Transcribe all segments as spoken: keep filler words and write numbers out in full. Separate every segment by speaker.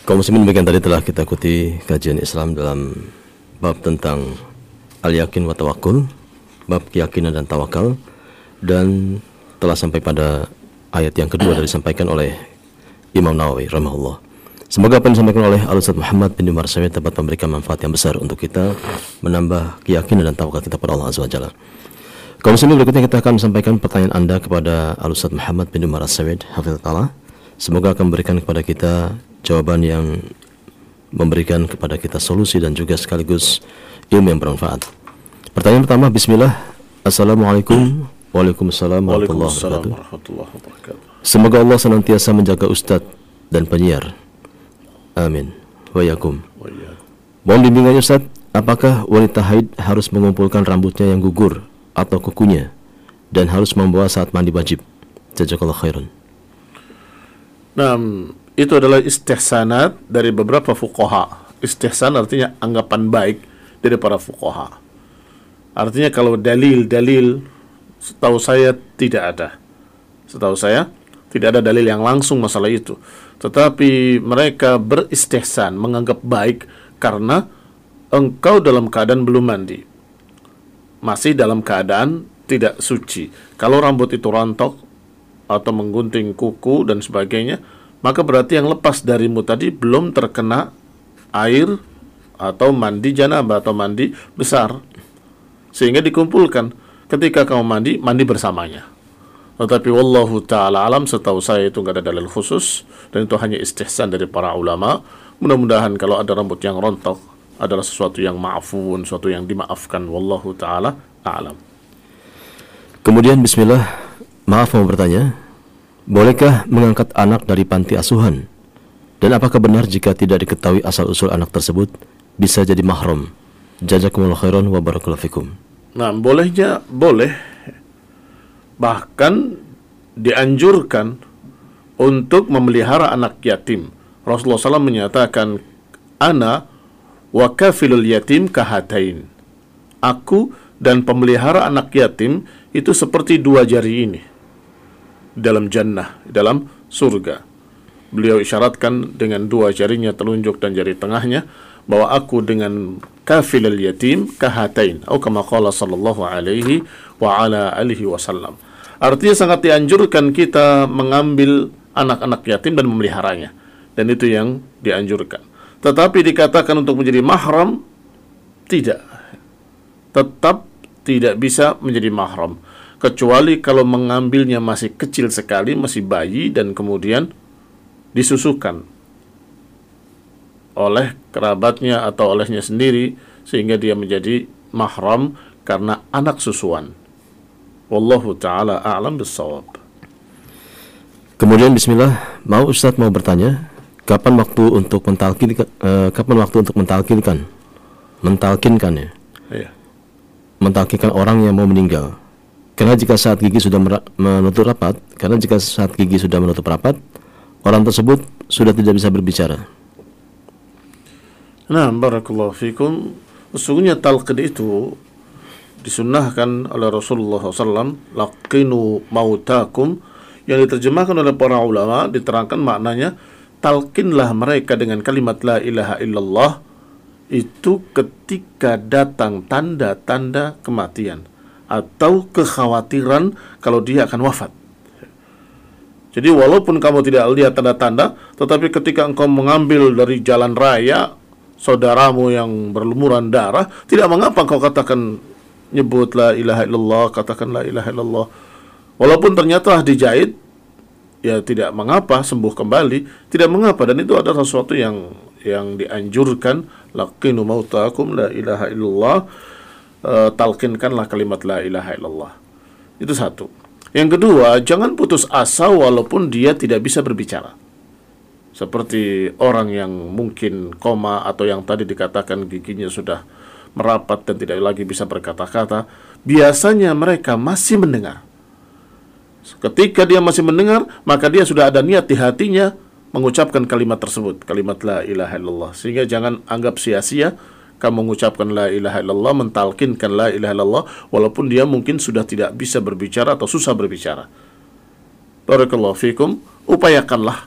Speaker 1: Kaum muslimin, demikian tadi telah kita ikuti kajian Islam dalam bab tentang al-yakin wa tawakkul, bab keyakinan dan tawakal, dan telah sampai pada ayat yang kedua dari disampaikan oleh Imam Nawawi rahimahullah. Semoga apa yang disampaikan oleh Al-Ustaz Muhammad bin Umar Syawid dapat memberikan manfaat yang besar untuk kita, menambah keyakinan dan tawakal kita pada Allah Azza wa Jalla. Kaum muslimin, berikutnya kita akan sampaikan pertanyaan Anda kepada Al-Ustaz Muhammad bin Umar Syawid hafizahullah. Semoga akan memberikan kepada kita jawaban yang memberikan kepada kita solusi dan juga sekaligus ilmu yang bermanfaat. Pertanyaan pertama, bismillah. Assalamualaikum. Waalaikumsalam warahmatullahi wabarakatuh. Semoga Allah senantiasa menjaga Ustadz dan penyiar. Amin. Wa yakum. Mohon bimbingannya Ustadz, apakah wanita haid harus mengumpulkan rambutnya yang gugur atau kukunya dan harus membawa saat mandi wajib? Jazakallahu khairan.
Speaker 2: Nah, itu adalah istihsanat dari beberapa fuqaha. Istihsan artinya anggapan baik dari para fuqaha. Artinya kalau dalil-dalil, setahu saya tidak ada. Setahu saya tidak ada dalil yang langsung masalah itu. Tetapi mereka beristihsan, menganggap baik karena engkau dalam keadaan belum mandi, masih dalam keadaan tidak suci. Kalau rambut itu rontok atau menggunting kuku dan sebagainya, maka berarti yang lepas darimu tadi belum terkena air atau mandi janabah atau mandi besar, sehingga dikumpulkan. Ketika kamu mandi, mandi bersamanya. Tetapi wallahu ta'ala alam, setahu saya itu nggak ada dalil khusus, dan itu hanya istihsan dari para ulama. Mudah-mudahan kalau ada rambut yang rontok adalah sesuatu yang ma'fun, sesuatu yang dimaafkan. Wallahu ta'ala a'lam.
Speaker 1: Kemudian bismillah, maaf mau bertanya, bolehkah mengangkat anak dari panti asuhan? Dan apakah benar jika tidak diketahui asal-usul anak tersebut bisa jadi mahram? Jazakumullahu khairan wa barakallahu fikum.
Speaker 2: Nah, bolehnya boleh, bahkan dianjurkan untuk memelihara anak yatim. Rasulullah shallallahu alaihi wasallam menyatakan, ana wa kafilul yatim kahatain. Aku dan pemelihara anak yatim itu seperti dua jari ini dalam jannah, dalam surga. Beliau isyaratkan dengan dua jarinya telunjuk dan jari tengahnya bahwa aku dengan kafilul yatim kahatain, atau kama qala sallallahu alaihi wa ala alihi wasallam. Artinya sangat dianjurkan kita mengambil anak-anak yatim dan memeliharanya, dan itu yang dianjurkan. Tetapi dikatakan untuk menjadi mahram, tidak. Tetap tidak bisa menjadi mahram, kecuali kalau mengambilnya masih kecil sekali, masih bayi, dan kemudian disusukan oleh kerabatnya atau olehnya sendiri, sehingga dia menjadi mahram karena anak susuan. Wallahu ta'ala a'lam bissawab.
Speaker 1: Kemudian bismillah, mau Ustadz mau bertanya, kapan waktu untuk mentalkin uh, kapan waktu untuk mentalkinkan mentalkinkan ya?
Speaker 2: Iya.
Speaker 1: Mentalkinkan orang yang mau meninggal. Karena jika saat gigi sudah menutup rapat, karena jika saat gigi sudah menutup rapat, orang tersebut sudah tidak bisa berbicara.
Speaker 2: Nah, barakallahu fikum. Sesungguhnya talqin itu disunnahkan oleh Rasulullah shallallahu alaihi wasallam, laqinu mautakum, yang diterjemahkan oleh para ulama, diterangkan maknanya, talqinlah mereka dengan kalimat la ilaha illallah itu ketika datang tanda-tanda kematian atau kekhawatiran kalau dia akan wafat. Jadi walaupun kamu tidak lihat tanda-tanda, tetapi ketika engkau mengambil dari jalan raya saudaramu yang berlumuran darah, tidak mengapa engkau katakan, nyebut la ilaha illallah, katakan la ilaha illallah. Walaupun ternyata dijahit, ya tidak mengapa, sembuh kembali, tidak mengapa. Dan itu adalah sesuatu yang yang dianjurkan, laqinu mautakum la ilaha illallah, uh, talqinkanlah kalimat la ilaha illallah. Itu satu. Yang kedua, jangan putus asa walaupun dia tidak bisa berbicara. Seperti orang yang mungkin koma atau yang tadi dikatakan giginya sudah merapat dan tidak lagi bisa berkata-kata, biasanya mereka masih mendengar. Ketika dia masih mendengar, maka dia sudah ada niat di hatinya mengucapkan kalimat tersebut, kalimat la ilaha illallah. Sehingga jangan anggap sia-sia kamu mengucapkan la ilaha illallah, mentalkinkan la ilaha illallah, walaupun dia mungkin sudah tidak bisa berbicara atau susah berbicara. Barakallahu fikum, upayakanlah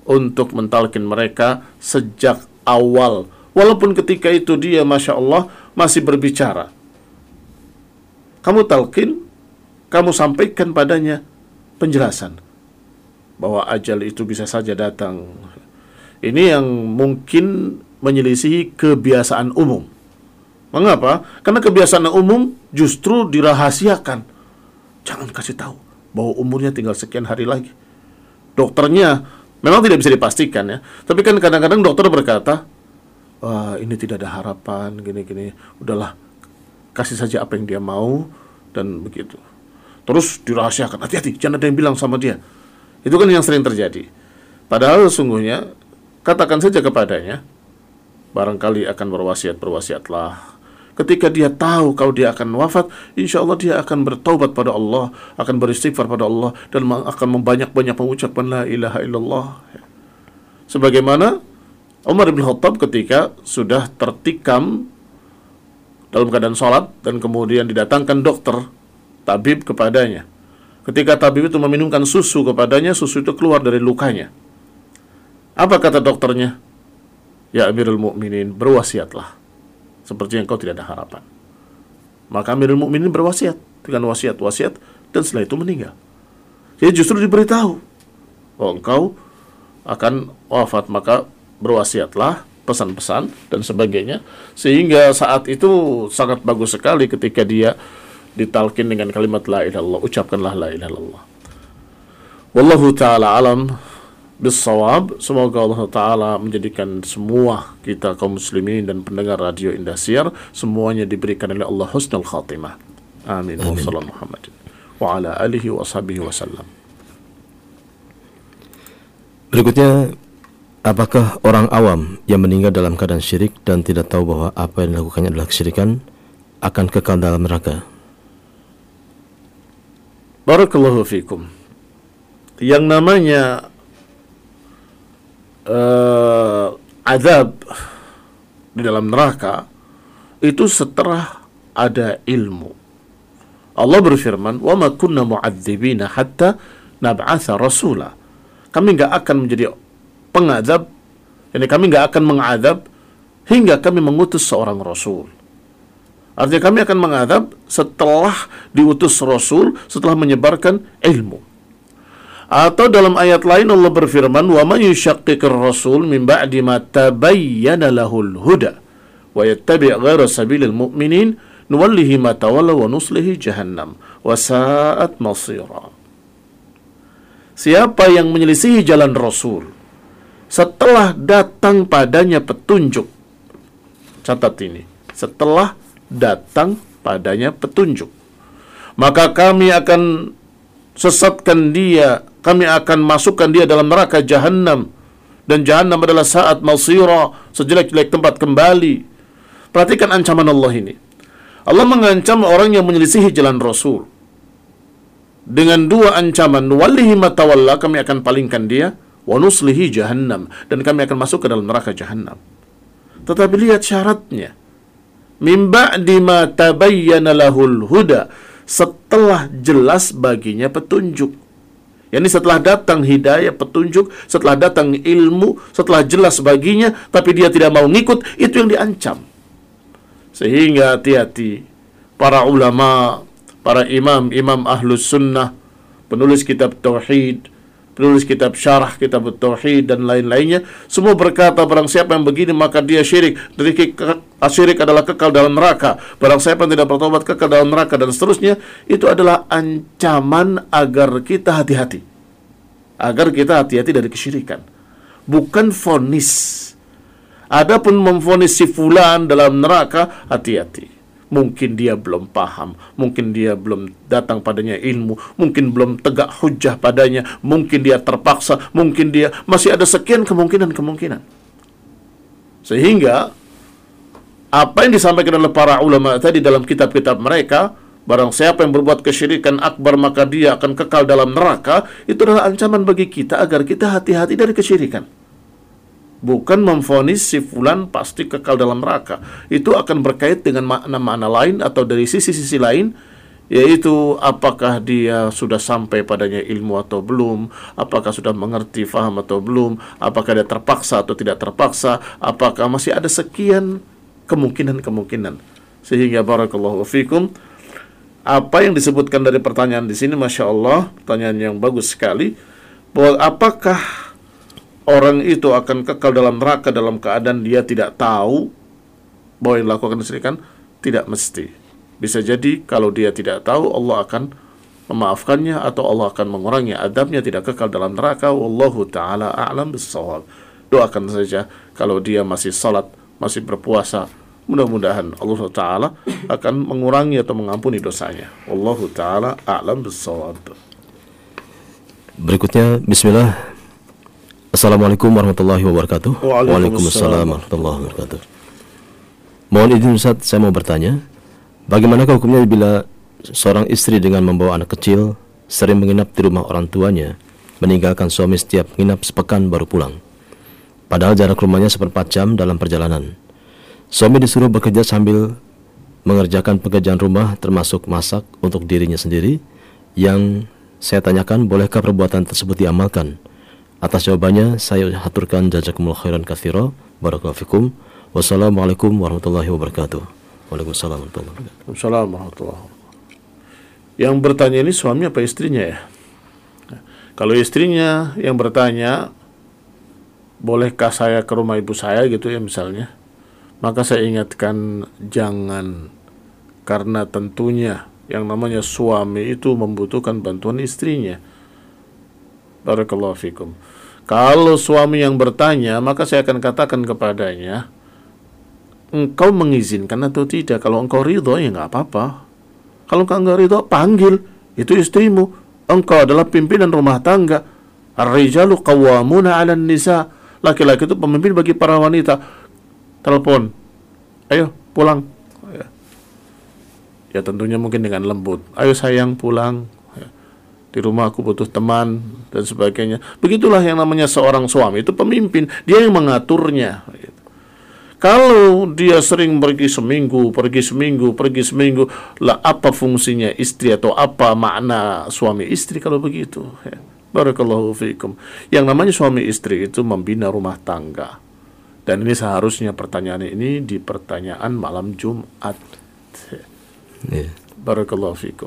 Speaker 2: untuk mentalkin mereka sejak awal. Walaupun ketika itu dia Masya Allah masih berbicara, kamu talkin, kamu sampaikan padanya penjelasan bahwa ajal itu bisa saja datang. Ini yang mungkin menyelisihi kebiasaan umum. Mengapa? Karena kebiasaan umum justru dirahasiakan. Jangan kasih tahu bahwa umurnya tinggal sekian hari lagi. Dokternya memang tidak bisa dipastikan ya, tapi kan kadang-kadang dokter berkata, wah ini tidak ada harapan, gini-gini, udahlah kasih saja apa yang dia mau, dan begitu. Terus dirahasiakan, hati-hati, jangan ada yang bilang sama dia. Itu kan yang sering terjadi. Padahal sesungguhnya katakan saja kepadanya, barangkali akan berwasiat-berwasiatlah. Ketika dia tahu kalau dia akan wafat, insya Allah dia akan bertaubat pada Allah, akan beristighfar pada Allah, dan akan membanyak-banyak mengucapkan la ilaha illallah. Sebagaimana Umar bin Khattab ketika sudah tertikam dalam keadaan sholat, dan kemudian didatangkan dokter, tabib kepadanya. Ketika tabib itu meminumkan susu kepadanya, susu itu keluar dari lukanya. Apa kata dokternya? Ya Amirul Mukminin, berwasiatlah seperti yang kau tidak ada harapan. Maka Amirul Mukminin berwasiat dengan wasiat-wasiat, dan setelah itu meninggal. Jadi justru diberitahu, oh engkau akan wafat, maka berwasiatlah, pesan-pesan dan sebagainya. Sehingga saat itu sangat bagus sekali ketika dia ditalkin dengan kalimat la ilaha illallah, ucapkanlah la ilaha illallah. Wallahu ta'ala alam bisawab. Semoga Allah Ta'ala menjadikan semua kita kaum muslimin dan pendengar radio Indosiar semuanya diberikan oleh Allah husnul khatimah. Amin. Wa sallallahu Muhammad wa ala alihi wa sahbihi wasallam.
Speaker 1: Berikutnya, apakah orang awam yang meninggal dalam keadaan syirik dan tidak tahu bahwa apa yang dilakukannya adalah kesyirikan akan kekal dalam neraka?
Speaker 2: Barakallahu fikum. Yang namanya Uh, azab di dalam neraka itu setelah ada ilmu. Allah berfirman, "Wa ma kunna mu'adzibina hatta nab'atsa rasula." Kami enggak akan menjadi pengazab, yani kami enggak akan mengadab hingga kami mengutus seorang rasul. Artinya kami akan mengadab setelah diutus rasul, setelah menyebarkan ilmu. Atau dalam ayat lain Allah berfirman, "Wa may yushaqiqir rasul min ba'di ma tabayyana lahul huda wa yattabi' ghayra sabilil mu'minin nuwallihi ma tawalla wa nuslihi jahannam wa sa'at masira." Siapa yang menyelisihi jalan Rasul setelah datang padanya petunjuk, catat ini, setelah datang padanya petunjuk, maka kami akan sesatkan dia, kami akan masukkan dia dalam neraka Jahannam, dan Jahannam adalah saat masira, sejelek-jelek tempat kembali. Perhatikan ancaman Allah ini. Allah mengancam orang yang menyelisihi jalan Rasul dengan dua ancaman, nuwallihi ma tawalla, kami akan palingkan dia, wa nuslihi Jahannam, dan kami akan masuk ke dalam neraka Jahannam. Tetapi lihat syaratnya, min ba'di ma tabayyana lahul huda, setelah jelas baginya petunjuk. Yani setelah datang hidayah, petunjuk, setelah datang ilmu, setelah jelas baginya, tapi dia tidak mau ngikut, itu yang diancam. Sehingga hati-hati para ulama, para imam, imam ahlus sunnah, penulis kitab tauhid, penulis kitab syarah kitab tauhid dan lain-lainnya, semua berkata barang siapa yang begini maka dia syirik. Dari syirik adalah kekal dalam neraka. Barang siapa yang tidak bertobat kekal dalam neraka, dan seterusnya. Itu adalah ancaman agar kita hati-hati, agar kita hati-hati dari kesyirikan, bukan vonis. Adapun memvonis si fulan dalam neraka, hati-hati. Mungkin dia belum paham, mungkin dia belum datang padanya ilmu, mungkin belum tegak hujjah padanya, mungkin dia terpaksa, mungkin dia masih ada sekian kemungkinan-kemungkinan. Sehingga apa yang disampaikan oleh para ulama tadi dalam kitab-kitab mereka, barang siapa yang berbuat kesyirikan akbar maka dia akan kekal dalam neraka, itu adalah ancaman bagi kita agar kita hati-hati dari kesyirikan. Bukan memvonis si fulan pasti kekal dalam neraka. Itu akan berkait dengan makna-makna lain atau dari sisi-sisi lain yaitu apakah dia sudah sampai padanya ilmu atau belum, apakah sudah mengerti, faham atau belum, apakah dia terpaksa atau tidak terpaksa, apakah masih ada sekian kemungkinan-kemungkinan. Sehingga barakallahu fikum, apa yang disebutkan dari pertanyaan di sini, masya Allah, pertanyaan yang bagus sekali, bahwa apakah orang itu akan kekal dalam neraka dalam keadaan dia tidak tahu bahwa yang dilakukan kesyirikan? Tidak mesti. Bisa jadi kalau dia tidak tahu, Allah akan memaafkannya atau Allah akan mengurangi adabnya, tidak kekal dalam neraka. Wallahu ta'ala a'lam bis-shawab. Doakan saja kalau dia masih salat, masih berpuasa, mudah-mudahan Allah Ta'ala akan mengurangi atau mengampuni dosanya. Wallahu ta'ala a'lam bis-shawab.
Speaker 1: Berikutnya, bismillah. Assalamualaikum warahmatullahi wabarakatuh.
Speaker 2: Waalaikumsalam
Speaker 1: warahmatullahi wabarakatuh. Mohon izin Ustaz, saya mau bertanya, bagaimanakah hukumnya bila seorang istri dengan membawa anak kecil sering menginap di rumah orang tuanya, meninggalkan suami setiap menginap sepekan baru pulang, padahal jarak rumahnya seperempat jam dalam perjalanan. Suami disuruh bekerja sambil mengerjakan pekerjaan rumah termasuk masak untuk dirinya sendiri. Yang saya tanyakan, bolehkah perbuatan tersebut diamalkan? Atas jawabannya saya haturkan jazakumullah khairan katsira. Barakallahu fikum. Wassalamualaikum warahmatullahi wabarakatuh. Waalaikumsalam warahmatullahi wabarakatuh.
Speaker 2: Waalaikumsalam warahmatullahi wabarakatuh. Yang bertanya ini suami apa istrinya ya? Kalau istrinya yang bertanya, bolehkah saya ke rumah ibu saya gitu ya misalnya, maka saya ingatkan jangan, karena tentunya yang namanya suami itu membutuhkan bantuan istrinya. Barakallahu fikum. Kalau suami yang bertanya, maka saya akan katakan kepadanya, engkau mengizinkan atau tidak? Kalau engkau ridho, ya nggak apa-apa. Kalau engkau nggak ridho, panggil, itu istrimu. Engkau adalah pimpinan rumah tangga. Ar-rijalu qawwamuna 'alan nisa. Laki-laki itu pemimpin bagi para wanita. Telepon, ayo pulang. Ya, ya tentunya mungkin dengan lembut. Ayo sayang pulang. Ya, di rumah aku butuh teman dan sebagainya. Begitulah yang namanya seorang suami, itu pemimpin. Dia yang mengaturnya. Kalau dia sering pergi seminggu, pergi seminggu, pergi seminggu, lah apa fungsinya istri atau apa makna suami istri kalau begitu? Ya. Barakallahu fiikum. Yang namanya suami istri itu membina rumah tangga. Dan ini seharusnya pertanyaan ini di pertanyaan malam Jumat. Ya. Barakallahu fiikum.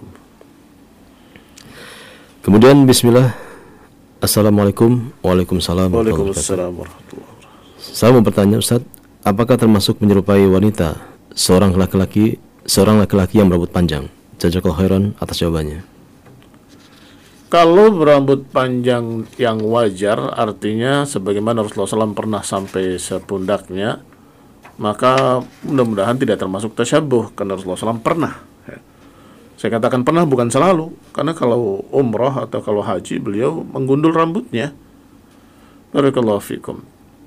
Speaker 1: Kemudian bismillah. Assalamualaikum. Waalaikumsalam.
Speaker 2: Waalaikumsalam warahmatullahi wabarakatuh.
Speaker 1: Saya mau bertanya Ustaz, apakah termasuk menyerupai wanita seorang laki-laki seorang laki-laki yang berambut panjang? Jazakallahu khairan atas jawabannya.
Speaker 2: Kalau berambut panjang yang wajar, artinya sebagaimana Rasulullah shallallahu alaihi wasallam pernah sampai sepundaknya, maka mudah-mudahan tidak termasuk tasyabuh, karena Rasulullah shallallahu alaihi wasallam pernah. Ya. Saya katakan pernah, bukan selalu, karena kalau umrah atau kalau haji beliau menggundul rambutnya. Barakallahu fikum.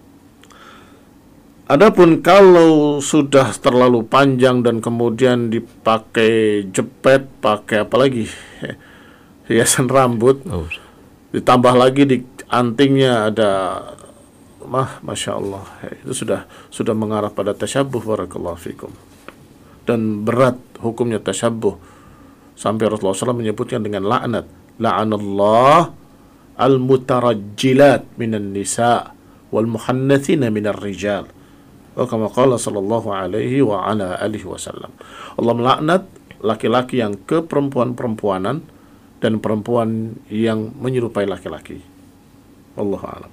Speaker 2: Adapun kalau sudah terlalu panjang dan kemudian dipakai jepet, pakai apa lagi, hiasan rambut, oh, ditambah lagi di antingnya ada, mah, masya Allah, itu sudah sudah mengarah pada tasyabuh. Barakallahu fikum. Dan berat hukumnya tasyabuh sampai Rasulullah shallallahu alaihi wasallam menyebutkan dengan laknat, la'anallah al-mutarajjilat minan nisa wal muhannathina minar rijal. Kama qala sallallahu alaihi wa ala alihi wasallam. Allah melaknat laki-laki yang keperempuan-perempuanan dan perempuan yang menyerupai laki-laki. Wallahu a'lam.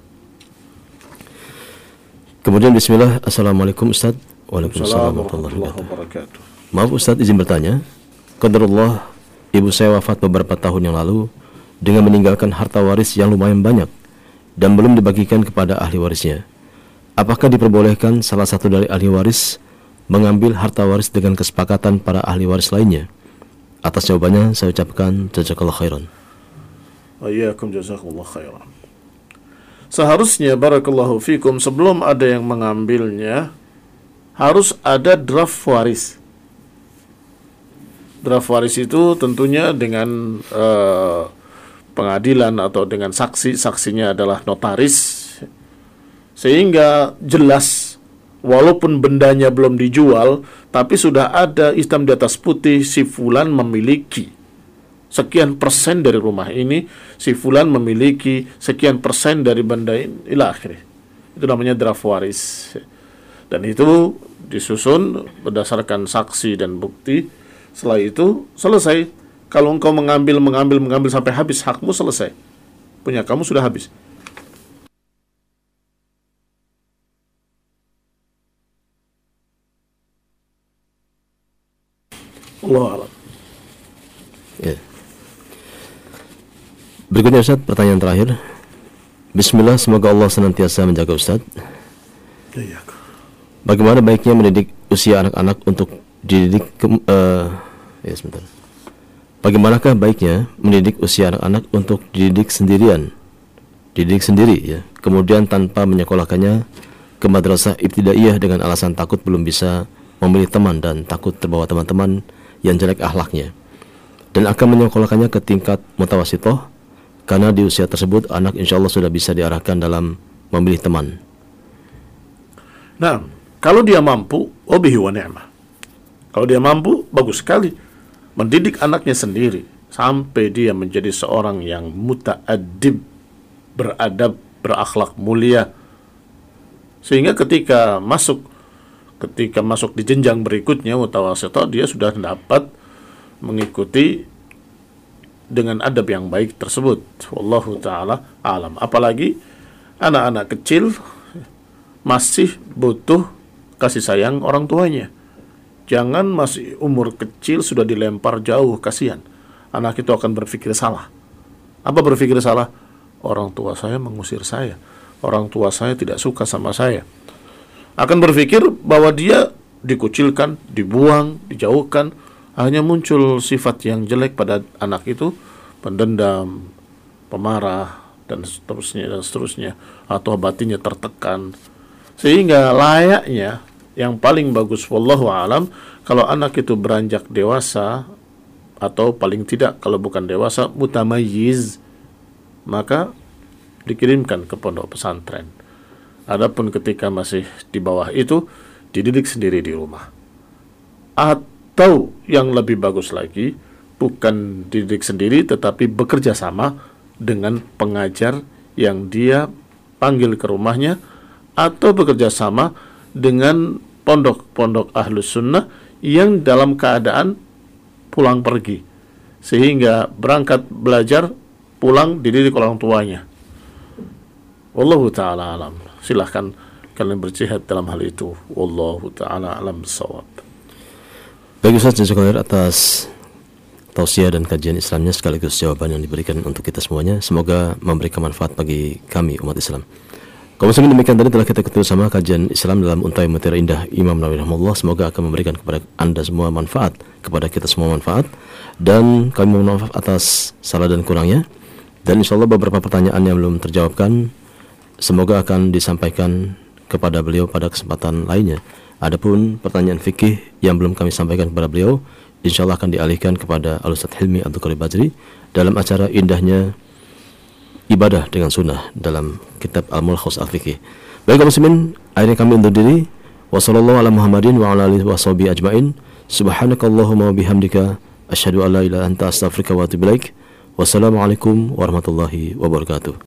Speaker 1: Kemudian bismillah. Assalamualaikum Ustaz. Waalaikumsalam warahmatullahi wabarakatuh. Maaf Ustaz, izin bertanya. Qadarullah, ibu saya wafat beberapa tahun yang lalu dengan meninggalkan harta waris yang lumayan banyak dan belum dibagikan kepada ahli warisnya. Apakah diperbolehkan salah satu dari ahli waris mengambil harta waris dengan kesepakatan para ahli waris lainnya? Atas jawabannya saya ucapkan jazakallahu khairan.
Speaker 2: Wa iyyakum jazakumullah khairan. Seharusnya barakallahu fikum, sebelum ada yang mengambilnya harus ada draft waris. Draft waris itu tentunya dengan uh, pengadilan atau dengan saksi, saksinya adalah notaris, sehingga jelas walaupun bendanya belum dijual, tapi sudah ada hitam di atas putih, si fulan memiliki sekian persen dari rumah ini, si fulan memiliki sekian persen dari benda ini, ila akhirnya. Itu namanya draft waris. Dan itu disusun berdasarkan saksi dan bukti. Setelah itu selesai. Kalau engkau mengambil, mengambil, mengambil sampai habis, hakmu selesai. Punya kamu sudah habis. Allah alam.
Speaker 1: Ya. Berikutnya Ustaz, pertanyaan terakhir. Bismillah, semoga Allah senantiasa menjaga Ustaz.
Speaker 2: Iya.
Speaker 1: Bagaimana baiknya mendidik usia anak-anak untuk dididik ke, uh, ya sebentar. Bagaimanakah baiknya mendidik usia anak-anak untuk dididik sendirian, dididik sendiri ya, kemudian tanpa menyekolahkannya ke madrasah ibtidaiyah dengan alasan takut belum bisa memilih teman dan takut terbawa teman-teman yang jelek akhlaknya, dan akan menyekolahkannya ke tingkat mutawasitoh karena di usia tersebut anak insya Allah sudah bisa diarahkan dalam memilih teman.
Speaker 2: Nah, kalau dia mampu, wabihi wa ni'mah. Kalau dia mampu, bagus sekali mendidik anaknya sendiri sampai dia menjadi seorang yang muta'addib, beradab, berakhlak mulia, sehingga ketika masuk ketika masuk di jenjang berikutnya mutawasithah, dia sudah dapat mengikuti dengan adab yang baik tersebut. Wallahu ta'ala alam. Apalagi anak-anak kecil masih butuh kasih sayang orang tuanya. Jangan masih umur kecil sudah dilempar jauh, kasihan. Anak itu akan berpikir salah. Apa berpikir salah? Orang tua saya mengusir saya. Orang tua saya tidak suka sama saya. Akan berpikir bahwa dia dikucilkan, dibuang, dijauhkan. Hanya muncul sifat yang jelek pada anak itu, pendendam, pemarah, dan seterusnya, dan seterusnya. Atau batinnya tertekan. Sehingga layaknya yang paling bagus, wallahu alam, kalau anak itu beranjak dewasa, atau paling tidak kalau bukan dewasa, mutamayyiz, maka dikirimkan ke pondok pesantren. Adapun ketika masih di bawah itu, dididik sendiri di rumah. Atau yang lebih bagus lagi, bukan dididik sendiri, tetapi bekerja sama dengan pengajar yang dia panggil ke rumahnya, atau bekerja sama dengan pondok-pondok ahlus sunnah yang dalam keadaan pulang pergi, sehingga berangkat belajar, pulang dididik orang tuanya. Wallahu ta'ala alam. Silahkan kalian berjihad dalam hal itu. Wallahu ta'ala alam bissawab.
Speaker 1: Baik Ustaz, jazakallahu atas tausiah dan kajian Islamnya sekaligus jawaban yang diberikan untuk kita semuanya. Semoga memberikan manfaat bagi kami umat Islam. Kalau muslimin, demikian tadi telah kita ikuti bersama kajian Islam dalam Untai Mutiara Indah Imam Nawawi rahimahullah. Semoga akan memberikan kepada Anda semua manfaat, kepada kita semua manfaat, dan kami mohon maaf atas salah dan kurangnya. Dan insya Allah beberapa pertanyaan yang belum terjawabkan semoga akan disampaikan kepada beliau pada kesempatan lainnya. Adapun pertanyaan fikih yang belum kami sampaikan kepada beliau, insya Allah akan dialihkan kepada Al-Ustadz Hilmi Abdul Qadir Bajri dalam acara Indahnya Ibadah dengan Sunnah dalam kitab Al-Mulkhas Al-Fiqih. Baik kaum muslimin, akhirnya kami undur diri. Wassallallahu ala Muhammadin wa ala alihi washabihi ajmain. Subhanakallahumma wa bihamdika asyhadu an la ilaha illa anta astaghfiruka wa atubu ilaik. Wassalamualaikum warahmatullahi wabarakatuh.